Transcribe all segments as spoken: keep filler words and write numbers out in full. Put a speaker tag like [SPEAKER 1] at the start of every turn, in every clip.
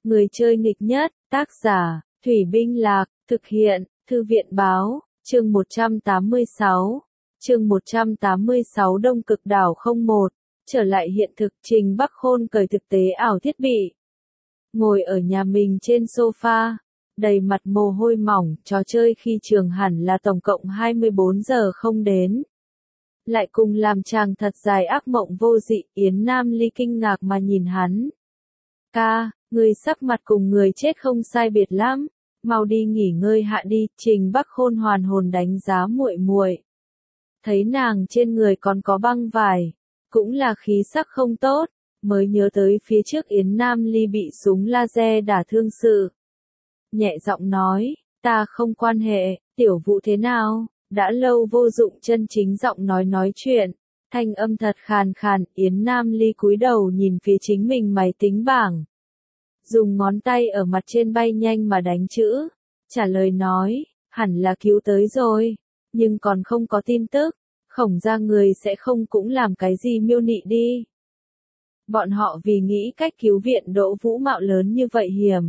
[SPEAKER 1] Người chơi nghịch nhất, tác giả, Thủy Binh Lạc, thực hiện, Thư viện báo, chương một trăm tám mươi sáu. Chương một trăm tám mươi sáu Đông Cực Đảo không một, trở lại hiện thực, Trình Bắc Khôn cởi thực tế ảo thiết bị. Ngồi ở nhà mình trên sofa, đầy mặt mồ hôi mỏng, trò chơi khi trường hẳn là tổng cộng hai mươi bốn giờ không đến. Lại cùng làm chàng thật dài ác mộng vô dị, Yến Nam Ly kinh ngạc mà nhìn hắn. Ca, người sắc mặt cùng người chết không sai biệt lắm, mau đi nghỉ ngơi hạ đi, Trình Bắc Khôn hoàn hồn đánh giá muội muội. Thấy nàng trên người còn có băng vải, cũng là khí sắc không tốt, mới nhớ tới phía trước Yến Nam Ly bị súng laser đả thương sự. Nhẹ giọng nói, ta không quan hệ, tiểu Vũ thế nào, đã lâu vô dụng chân chính giọng nói nói chuyện, thanh âm thật khàn khàn, Yến Nam Ly cúi đầu nhìn phía chính mình máy tính bảng. Dùng ngón tay ở mặt trên bay nhanh mà đánh chữ, trả lời nói, hẳn là cứu tới rồi, nhưng còn không có tin tức, Khổng gia người sẽ không cũng làm cái gì miêu nị đi. Bọn họ vì nghĩ cách cứu viện Đỗ Vũ mạo lớn như vậy hiểm.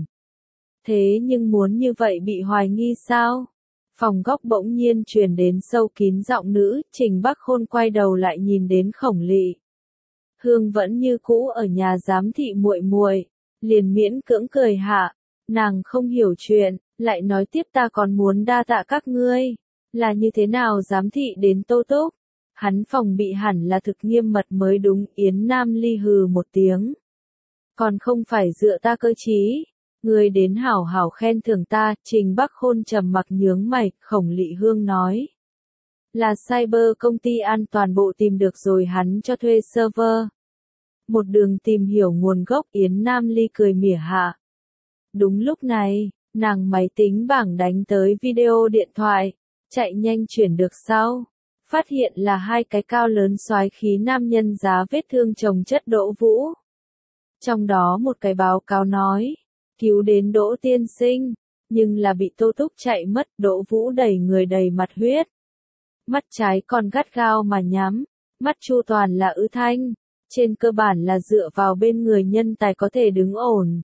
[SPEAKER 1] Thế nhưng muốn như vậy bị hoài nghi sao? Phòng góc bỗng nhiên truyền đến sâu kín giọng nữ, Trình Bắc Khôn quay đầu lại nhìn đến Khổng Lị. Hương vẫn như cũ ở nhà giám thị muội muội, liền miễn cưỡng cười hạ, nàng không hiểu chuyện, lại nói tiếp ta còn muốn đa tạ các ngươi, là như thế nào giám thị đến Tô Túc? Hắn phòng bị hẳn là thực nghiêm mật mới đúng, Yến Nam Ly hừ một tiếng. Còn không phải dựa ta cơ trí, ngươi đến hảo hảo khen thưởng ta, Trình Bắc Khôn trầm mặc nhướng mày, Khổng Lị Hương nói. Là cyber công ty an toàn bộ tìm được rồi hắn cho thuê server. Một đường tìm hiểu nguồn gốc, Yến Nam Ly cười mỉa hạ. Đúng lúc này, nàng máy tính bảng đánh tới video điện thoại, chạy nhanh chuyển được sau. Phát hiện là hai cái cao lớn soái khí nam nhân giá vết thương chồng chất Đỗ Vũ. Trong đó một cái báo cáo nói, cứu đến Đỗ tiên sinh, nhưng là bị Tô Túc chạy mất, Đỗ Vũ đầy người đầy mặt huyết. Mắt trái còn gắt gao mà nhắm, mắt chu toàn là ứ thanh, trên cơ bản là dựa vào bên người nhân tài có thể đứng ổn.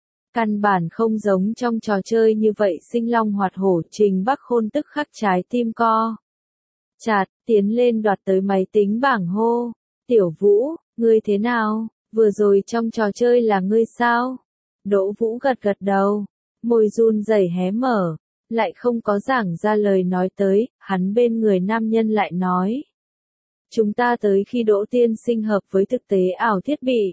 [SPEAKER 1] Căn bản không giống trong trò chơi như vậy sinh long hoạt hổ, Trình Bắc Khôn tức khắc trái tim co. Chạt, tiến lên đoạt tới máy tính bảng hô. Tiểu Vũ, ngươi thế nào, vừa rồi trong trò chơi là ngươi sao? Đỗ Vũ gật gật đầu, môi run rẩy hé mở, lại không có giảng ra lời nói tới, hắn bên người nam nhân lại nói. Chúng ta tới khi Đỗ tiên sinh hợp với thực tế ảo thiết bị.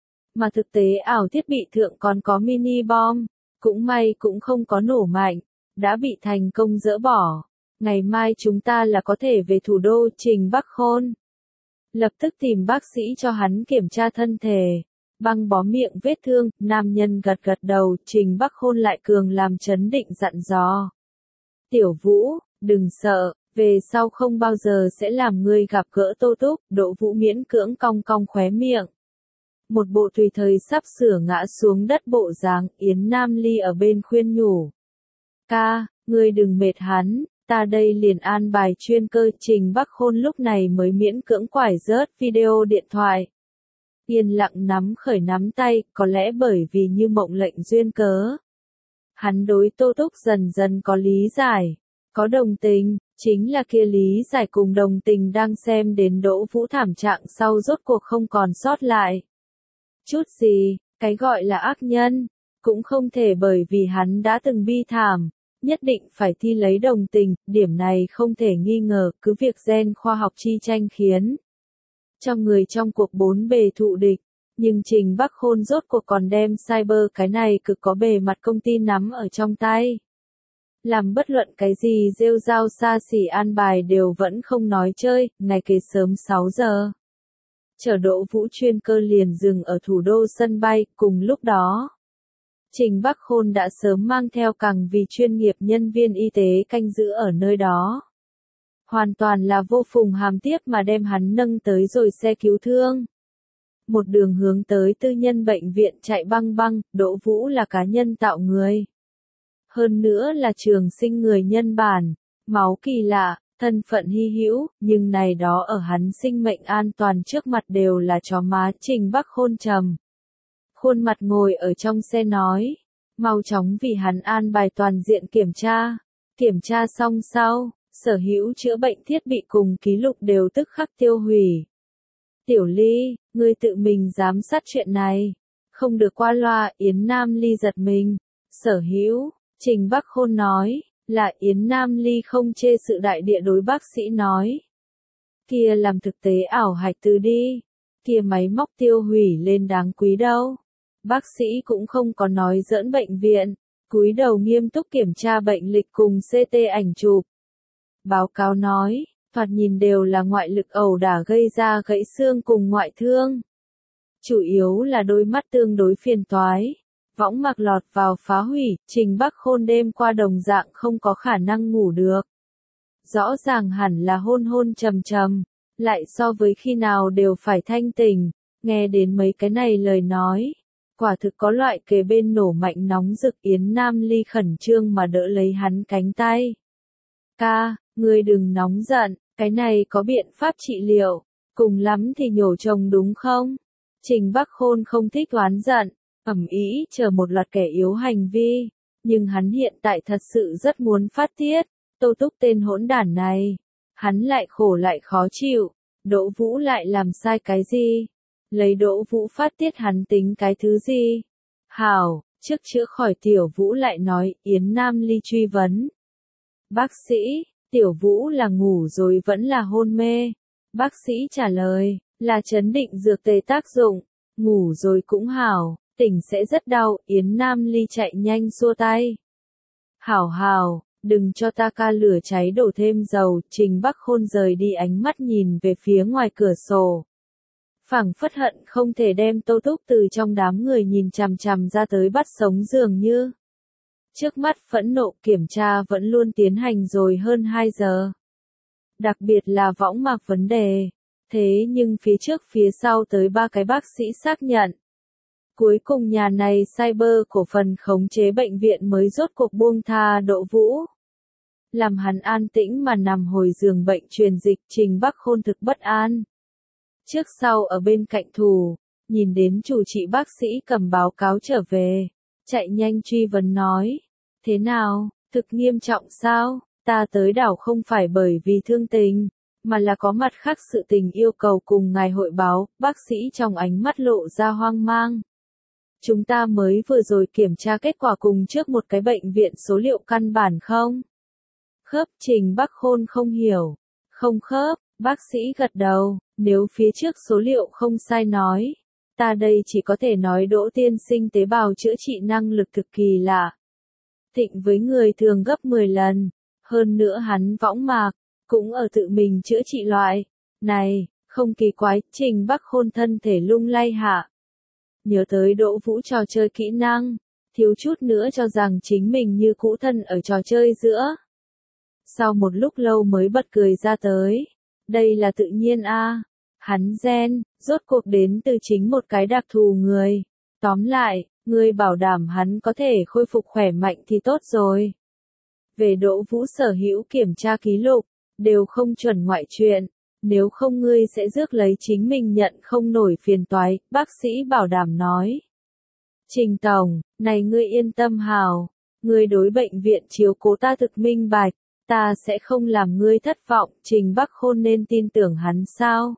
[SPEAKER 1] Mà thực tế ảo thiết bị thượng còn có mini bom, cũng may cũng không có nổ mạnh, đã bị thành công dỡ bỏ. Ngày mai chúng ta là có thể về thủ đô, Trình Bắc Khôn. Lập tức tìm bác sĩ cho hắn kiểm tra thân thể, băng bó miệng vết thương, nam nhân gật gật đầu, Trình Bắc Khôn lại cường làm trấn định dặn dò. Tiểu Vũ, đừng sợ, về sau không bao giờ sẽ làm ngươi gặp gỡ Tô Túc, Đỗ Vũ miễn cưỡng cong cong khóe miệng. Một bộ tùy thời sắp sửa ngã xuống đất bộ dáng, Yến Nam Ly ở bên khuyên nhủ. Ca, ngươi đừng mệt hắn. Ta đây liền an bài chuyên cơ, Trình Bắc Khôn lúc này mới miễn cưỡng quải rớt video điện thoại. Yên lặng nắm khởi nắm tay, có lẽ bởi vì như mộng lệnh duyên cớ. Hắn đối Tô Túc dần dần có lý giải, có đồng tình, chính là kia lý giải cùng đồng tình đang xem đến Đỗ Vũ thảm trạng sau rốt cuộc không còn sót lại. Chút gì, cái gọi là ác nhân, cũng không thể bởi vì hắn đã từng bi thảm. Nhất định phải thi lấy đồng tình, điểm này không thể nghi ngờ, cứ việc gen khoa học chi tranh khiến cho người trong cuộc bốn bề thụ địch, nhưng Trình Bắc Khôn rốt cuộc còn đem cyber cái này cực có bề mặt công ty nắm ở trong tay. Làm bất luận cái gì rêu rao xa xỉ an bài đều vẫn không nói chơi, ngày kế sớm sáu giờ. Chở Đỗ Vũ chuyên cơ liền dừng ở thủ đô sân bay, cùng lúc đó. Trình Bắc Khôn đã sớm mang theo càng vì chuyên nghiệp nhân viên y tế canh giữ ở nơi đó. Hoàn toàn là vô phùng hàm tiếp mà đem hắn nâng tới rồi xe cứu thương. Một đường hướng tới tư nhân bệnh viện chạy băng băng, Đỗ Vũ là cá nhân tạo người. Hơn nữa là trường sinh người nhân bản, máu kỳ lạ, thân phận hy hữu, nhưng này đó ở hắn sinh mệnh an toàn trước mặt đều là chó má, Trình Bắc Khôn trầm. khuôn mặt ngồi ở trong xe nói, mau chóng vì hắn an bài toàn diện kiểm tra. Kiểm tra xong sau, sở hữu chữa bệnh thiết bị cùng ký lục đều tức khắc tiêu hủy. Tiểu Ly, ngươi tự mình giám sát chuyện này. Không được qua loa, Yến Nam Ly giật mình. Sở hữu, Trình Bắc Khôn nói, là Yến Nam Ly không chê sự đại địa đối bác sĩ nói. Kia làm thực tế ảo hạch từ đi. Kia máy móc tiêu hủy lên đáng quý đâu. Bác sĩ cũng không có nói giỡn bệnh viện. Cúi đầu nghiêm túc kiểm tra bệnh lịch cùng xê tê ảnh chụp. Báo cáo nói, thoạt nhìn đều là ngoại lực ẩu đả gây ra gãy xương cùng ngoại thương. Chủ yếu là đôi mắt tương đối phiền toái. Võng mạc lọt vào phá hủy, Trình Bắc Khôn đêm qua đồng dạng không có khả năng ngủ được. Rõ ràng hẳn là hôn hôn trầm trầm, lại so với khi nào đều phải thanh tỉnh, nghe đến mấy cái này lời nói. Quả thực có loại kề bên nổ mạnh nóng rực. Yến Nam Ly khẩn trương mà đỡ lấy hắn cánh tay. Ca, ngươi đừng nóng giận, cái này có biện pháp trị liệu, cùng lắm thì nhổ chồng đúng không? Trình Bắc Khôn không thích oán giận, ầm ĩ chờ một loạt kẻ yếu hành vi, nhưng hắn hiện tại thật sự rất muốn phát tiết. Tô Túc tên hỗn đản này, hắn lại khổ lại khó chịu, Đỗ Vũ lại làm sai cái gì? Lấy Đỗ Vũ phát tiết hắn tính cái thứ gì? Hảo, trước chữa khỏi Tiểu Vũ lại nói, Yến Nam Ly truy vấn. Bác sĩ, Tiểu Vũ là ngủ rồi vẫn là hôn mê? Bác sĩ trả lời, là trấn định dược tề tác dụng, ngủ rồi cũng hảo, tỉnh sẽ rất đau. Yến Nam Ly chạy nhanh xua tay. Hảo hảo, đừng cho ta ca lửa cháy đổ thêm dầu. Trình Bắc Khôn rời đi ánh mắt nhìn về phía ngoài cửa sổ. Phảng phất hận không thể đem Tô Túc từ trong đám người nhìn chằm chằm ra tới bắt sống dường như. Trước mắt phẫn nộ kiểm tra vẫn luôn tiến hành rồi hơn hai giờ. Đặc biệt là võng mạc vấn đề. Thế nhưng phía trước phía sau tới ba cái bác sĩ xác nhận. Cuối cùng nhà này cyber cổ phần khống chế bệnh viện mới rốt cuộc buông tha Đỗ Vũ. Làm hắn an tĩnh mà nằm hồi giường bệnh truyền dịch. Trình Bắc Khôn thực bất an. Trước sau ở bên cạnh thủ, nhìn đến chủ trị bác sĩ cầm báo cáo trở về, chạy nhanh truy vấn nói, thế nào, thực nghiêm trọng sao, ta tới đảo không phải bởi vì thương tình, mà là có mặt khác sự tình yêu cầu cùng ngài hội báo. Bác sĩ trong ánh mắt lộ ra hoang mang. Chúng ta mới vừa rồi kiểm tra kết quả cùng trước một cái bệnh viện số liệu căn bản không khớp. Trình Bắc Khôn không hiểu. Không khớp. Bác sĩ gật đầu, nếu phía trước số liệu không sai nói, ta đây chỉ có thể nói Đỗ tiên sinh tế bào chữa trị năng lực thực kỳ lạ. Thịnh với người thường gấp mười lần, hơn nữa hắn võng mạc, cũng ở tự mình chữa trị loại. Này, không kỳ quái. Trình Bắc Khôn thân thể lung lay hạ. Nhớ tới Đỗ Vũ trò chơi kỹ năng, thiếu chút nữa cho rằng chính mình như cũ thân ở trò chơi giữa. Sau một lúc lâu mới bật cười ra tới. Đây là tự nhiên a, à. Hắn gen, rốt cuộc đến từ chính một cái đặc thù người. Tóm lại, người bảo đảm hắn có thể khôi phục khỏe mạnh thì tốt rồi. Về Đỗ Vũ sở hữu kiểm tra ký lục, đều không chuẩn ngoại chuyện. Nếu không ngươi sẽ rước lấy chính mình nhận không nổi phiền toái, bác sĩ bảo đảm nói. Trình Tổng, này ngươi yên tâm hào. Ngươi đối bệnh viện chiếu cố ta thực minh bạch. Ta sẽ không làm ngươi thất vọng. Trình Bắc Khôn nên tin tưởng hắn sao?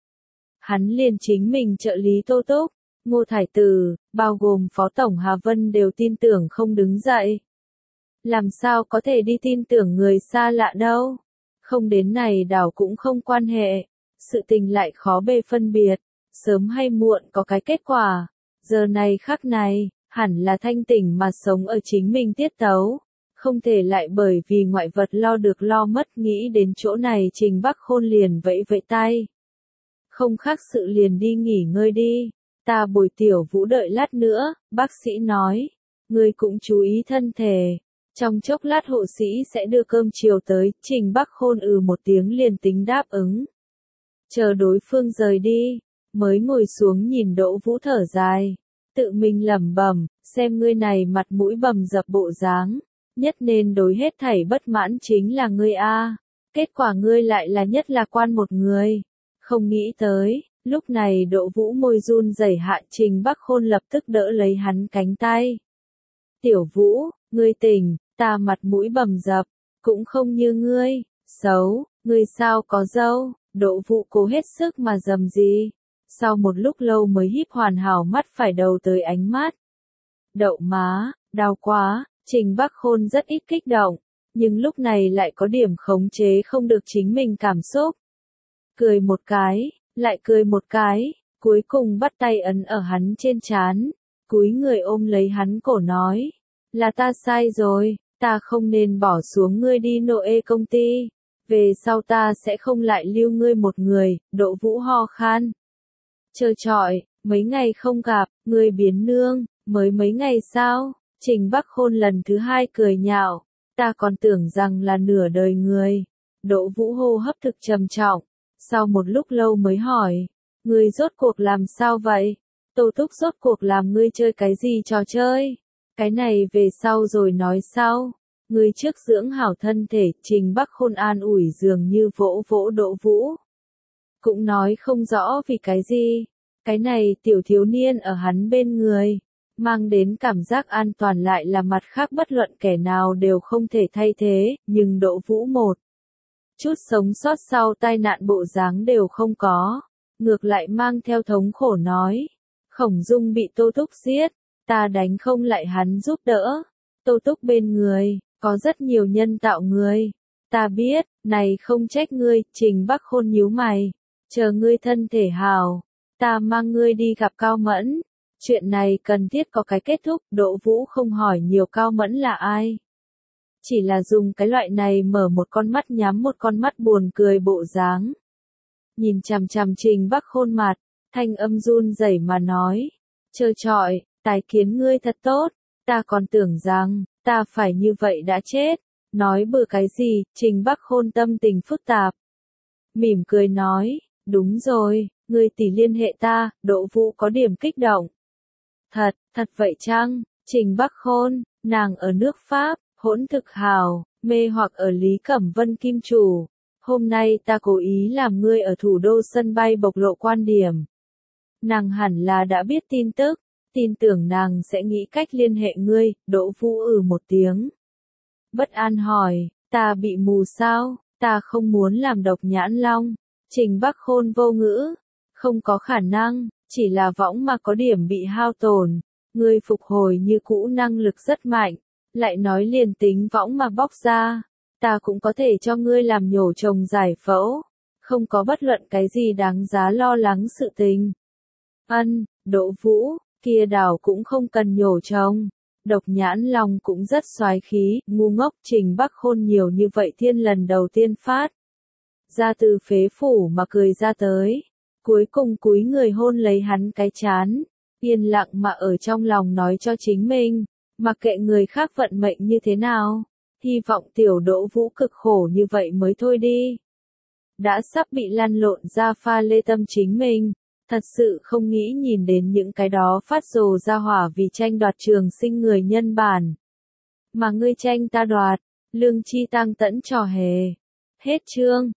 [SPEAKER 1] Hắn liền chính mình trợ lý Tô Túc, Ngô Thải Từ, bao gồm Phó Tổng Hà Vân đều tin tưởng không đứng dậy. Làm sao có thể đi tin tưởng người xa lạ đâu? Không đến này đảo cũng không quan hệ. Sự tình lại khó bề phân biệt. Sớm hay muộn có cái kết quả. Giờ này khắc này, hẳn là thanh tỉnh mà sống ở chính mình tiết tấu. Không thể lại bởi vì ngoại vật lo được lo mất. Nghĩ đến chỗ này Trình Bắc Khôn liền vẫy vẫy tay. Không khác sự liền đi nghỉ ngơi đi. Ta bồi Tiểu Vũ đợi lát nữa, bác sĩ nói. Ngươi cũng chú ý thân thể. Trong chốc lát hộ sĩ sẽ đưa cơm chiều tới. Trình Bắc Khôn ừ một tiếng liền tính đáp ứng. Chờ đối phương rời đi, mới ngồi xuống nhìn Đỗ Vũ thở dài. Tự mình lẩm bẩm, xem ngươi này mặt mũi bầm dập bộ dáng. Nhất nên đối hết thảy bất mãn chính là ngươi a. Kết quả ngươi lại là nhất lạc quan một người. Không nghĩ tới, Lúc này Đỗ Vũ môi run rẩy hạ, Trình Bắc Khôn lập tức đỡ lấy hắn cánh tay. Tiểu Vũ, ngươi tỉnh, ta mặt mũi bầm dập, cũng không như ngươi, xấu, ngươi sao có dâu, Đỗ Vũ cố hết sức mà dầm gì. Sau một lúc lâu mới híp hoàn hảo mắt phải đầu tới ánh mắt. Đậu má, đau quá, Trình Bắc Khôn rất ít kích động, nhưng lúc này lại có điểm khống chế không được chính mình cảm xúc. Cười một cái, lại cười một cái, cuối cùng bắt tay ấn ở hắn trên trán, cúi người ôm lấy hắn cổ nói, là ta sai rồi, ta không nên bỏ xuống ngươi đi Noe công ty, về sau ta sẽ không lại lưu ngươi một người. Đỗ Vũ ho khan. Trơ trọi, mấy ngày không gặp, ngươi biến nương, mới mấy ngày sao? Trình Bắc Khôn lần thứ hai cười nhạo, ta còn tưởng rằng là nửa đời người. Đỗ Vũ hô hấp thực trầm trọng, sau một lúc lâu mới hỏi, ngươi rốt cuộc làm sao vậy? Tô Túc rốt cuộc làm ngươi chơi cái gì trò chơi? Cái này về sau rồi nói sau. Ngươi trước dưỡng hảo thân thể. Trình Bắc Khôn an ủi dường như vỗ vỗ Đỗ Vũ. Cũng nói không rõ vì cái gì. Cái này tiểu thiếu niên ở hắn bên người, mang đến cảm giác an toàn lại là mặt khác bất luận kẻ nào đều không thể thay thế, nhưng Đỗ Vũ một chút sống sót sau tai nạn bộ dáng đều không có, ngược lại mang theo thống khổ nói, Khổng Dung bị Tô Túc giết, ta đánh không lại hắn giúp đỡ, Tô Túc bên người, có rất nhiều nhân tạo người, ta biết, này không trách ngươi. Trình Bắc Khôn nhíu mày, chờ ngươi thân thể hào, ta mang ngươi đi gặp Cao Mẫn. Chuyện này cần thiết có cái kết thúc. Đỗ Vũ không hỏi nhiều Cao Mẫn là ai, chỉ là dùng cái loại này mở một con mắt nhắm một con mắt buồn cười bộ dáng, nhìn chằm chằm Trình Bắc Khôn mặt, thanh âm run rẩy mà nói, trơ trọi, tài kiến ngươi thật tốt, ta còn tưởng rằng ta phải như vậy đã chết. Nói bừa cái gì? Trình Bắc Khôn tâm tình phức tạp, mỉm cười nói, đúng rồi, ngươi tỷ liên hệ ta. Đỗ Vũ có điểm kích động. Thật, thật vậy chăng? Trình Bắc Khôn, nàng ở nước Pháp, hỗn thực hào, mê hoặc ở Lý Cẩm Vân kim chủ. Hôm nay ta cố ý làm ngươi ở thủ đô sân bay bộc lộ quan điểm. Nàng hẳn là đã biết tin tức, tin tưởng nàng sẽ nghĩ cách liên hệ ngươi. Đỗ Vũ ừ một tiếng. Bất an hỏi, ta bị mù sao? Ta không muốn làm độc nhãn long. Trình Bắc Khôn vô ngữ, không có khả năng, chỉ là võng mà có điểm bị hao tổn, ngươi phục hồi như cũ năng lực rất mạnh, lại nói liền tính võng mà bóc ra, ta cũng có thể cho ngươi làm nhổ trồng giải phẫu, không có bất luận cái gì đáng giá lo lắng sự tình. Ân, Đỗ Vũ, kia đảo cũng không cần nhổ trồng. Độc nhãn long cũng rất soái khí, ngu ngốc. Trình Bắc Khôn nhiều như vậy thiên lần đầu tiên phát ra từ phế phủ mà cười ra tới, cuối cùng cúi người hôn lấy hắn cái trán, yên lặng mà ở trong lòng nói cho chính mình, mặc kệ người khác vận mệnh như thế nào, hy vọng tiểu Đỗ Vũ cực khổ như vậy mới thôi đi. Đã sắp bị lăn lộn ra pha lê tâm chính mình, thật sự không nghĩ nhìn đến những cái đó phát rồ ra hỏa vì tranh đoạt trường sinh người nhân bản. Mà ngươi tranh ta đoạt, lương chi tăng tẫn trò hề. Hết chương.